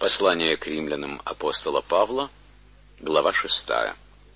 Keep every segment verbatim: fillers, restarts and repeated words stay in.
Послание к римлянам апостола Павла, глава шестая.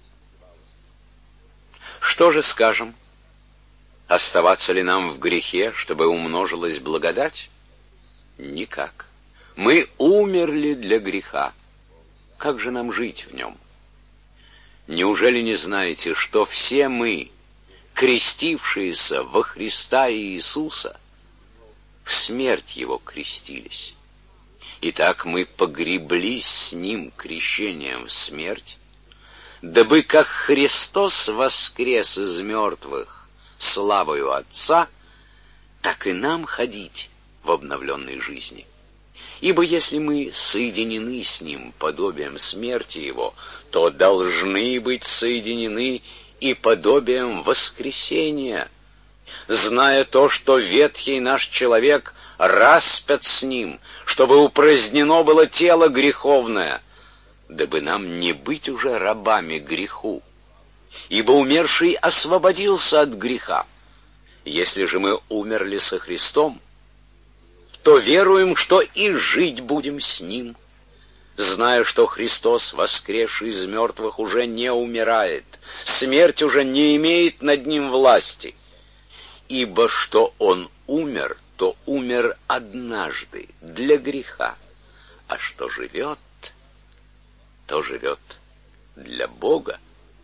Что же скажем? Оставаться ли нам в грехе, чтобы умножилась благодать? Никак. Мы умерли для греха. Как же нам жить в нем? Неужели не знаете, что все мы, крестившиеся во Христа Иисуса, в смерть Его крестились? Итак, мы погреблись с Ним крещением в смерть, дабы как Христос воскрес из мертвых славою Отца, так и нам ходить в обновленной жизни. Ибо если мы соединены с Ним подобием смерти Его, то должны быть соединены и подобием воскресения, зная то, что ветхий наш человек распят с Ним, чтобы упразднено было тело греховное, дабы нам не быть уже рабами греху. Ибо умерший освободился от греха. Если же мы умерли со Христом, то веруем, что и жить будем с Ним, зная, что Христос, воскресший из мертвых, уже не умирает, смерть уже не имеет над Ним власти. Ибо что Он умер, то умер однажды для греха, а что живет, то живет для Бога.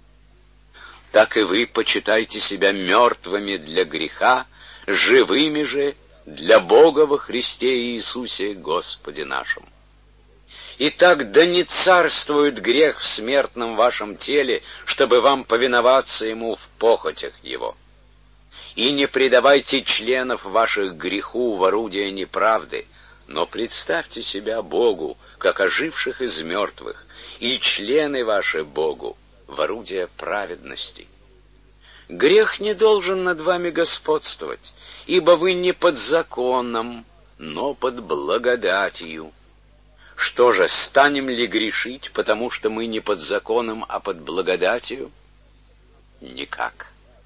Так и вы почитайте себя мертвыми для греха, живыми же для Бога во Христе Иисусе Господе нашем. Итак, да не царствует грех в смертном вашем теле, чтобы вам повиноваться ему в похотях его. И не предавайте членов ваших греху в орудие неправды, но представьте себя Богу, как оживших из мертвых, и члены ваши Богу в орудие праведности. Грех не должен над вами господствовать, ибо вы не под законом, но под благодатью. Что же, станем ли грешить, потому что мы не под законом, а под благодатью? Никак.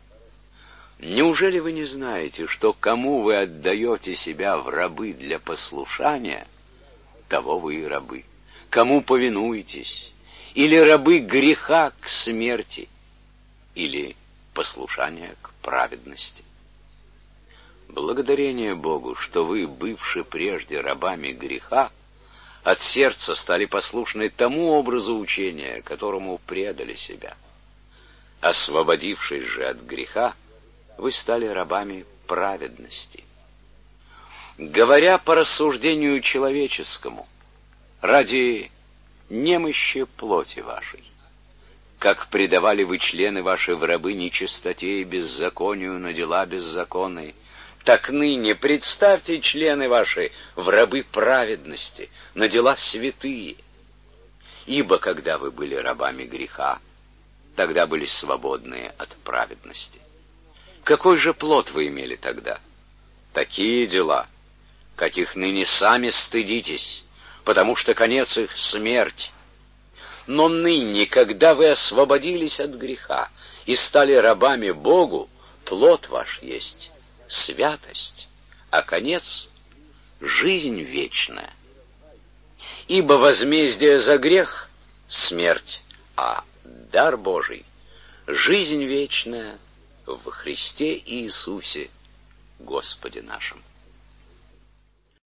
Неужели вы не знаете, что кому вы отдаете себя в рабы для послушания, того вы и рабы? Кому повинуетесь? Или рабы греха к смерти, или послушания к праведности? Благодарение Богу, что вы, бывши прежде рабами греха, от сердца стали послушны тому образу учения, которому предали себя. Освободившись же от греха, вы стали рабами праведности. Говоря по рассуждению человеческому, ради немощи плоти вашей, как предавали вы члены ваши в рабы нечистоте и беззаконию на дела беззаконные, так ныне представьте члены ваши в рабы праведности, на дела святые. Ибо когда вы были рабами греха, тогда были свободные от праведности. Какой же плод вы имели тогда? Такие дела, каких ныне сами стыдитесь, потому что конец их — смерть. Но ныне, когда вы освободились от греха и стали рабами Богу, плод ваш есть святость, а конец — жизнь вечная. Ибо возмездие за грех — смерть, а дар Божий — жизнь вечная во Христе Иисусе Господе нашем.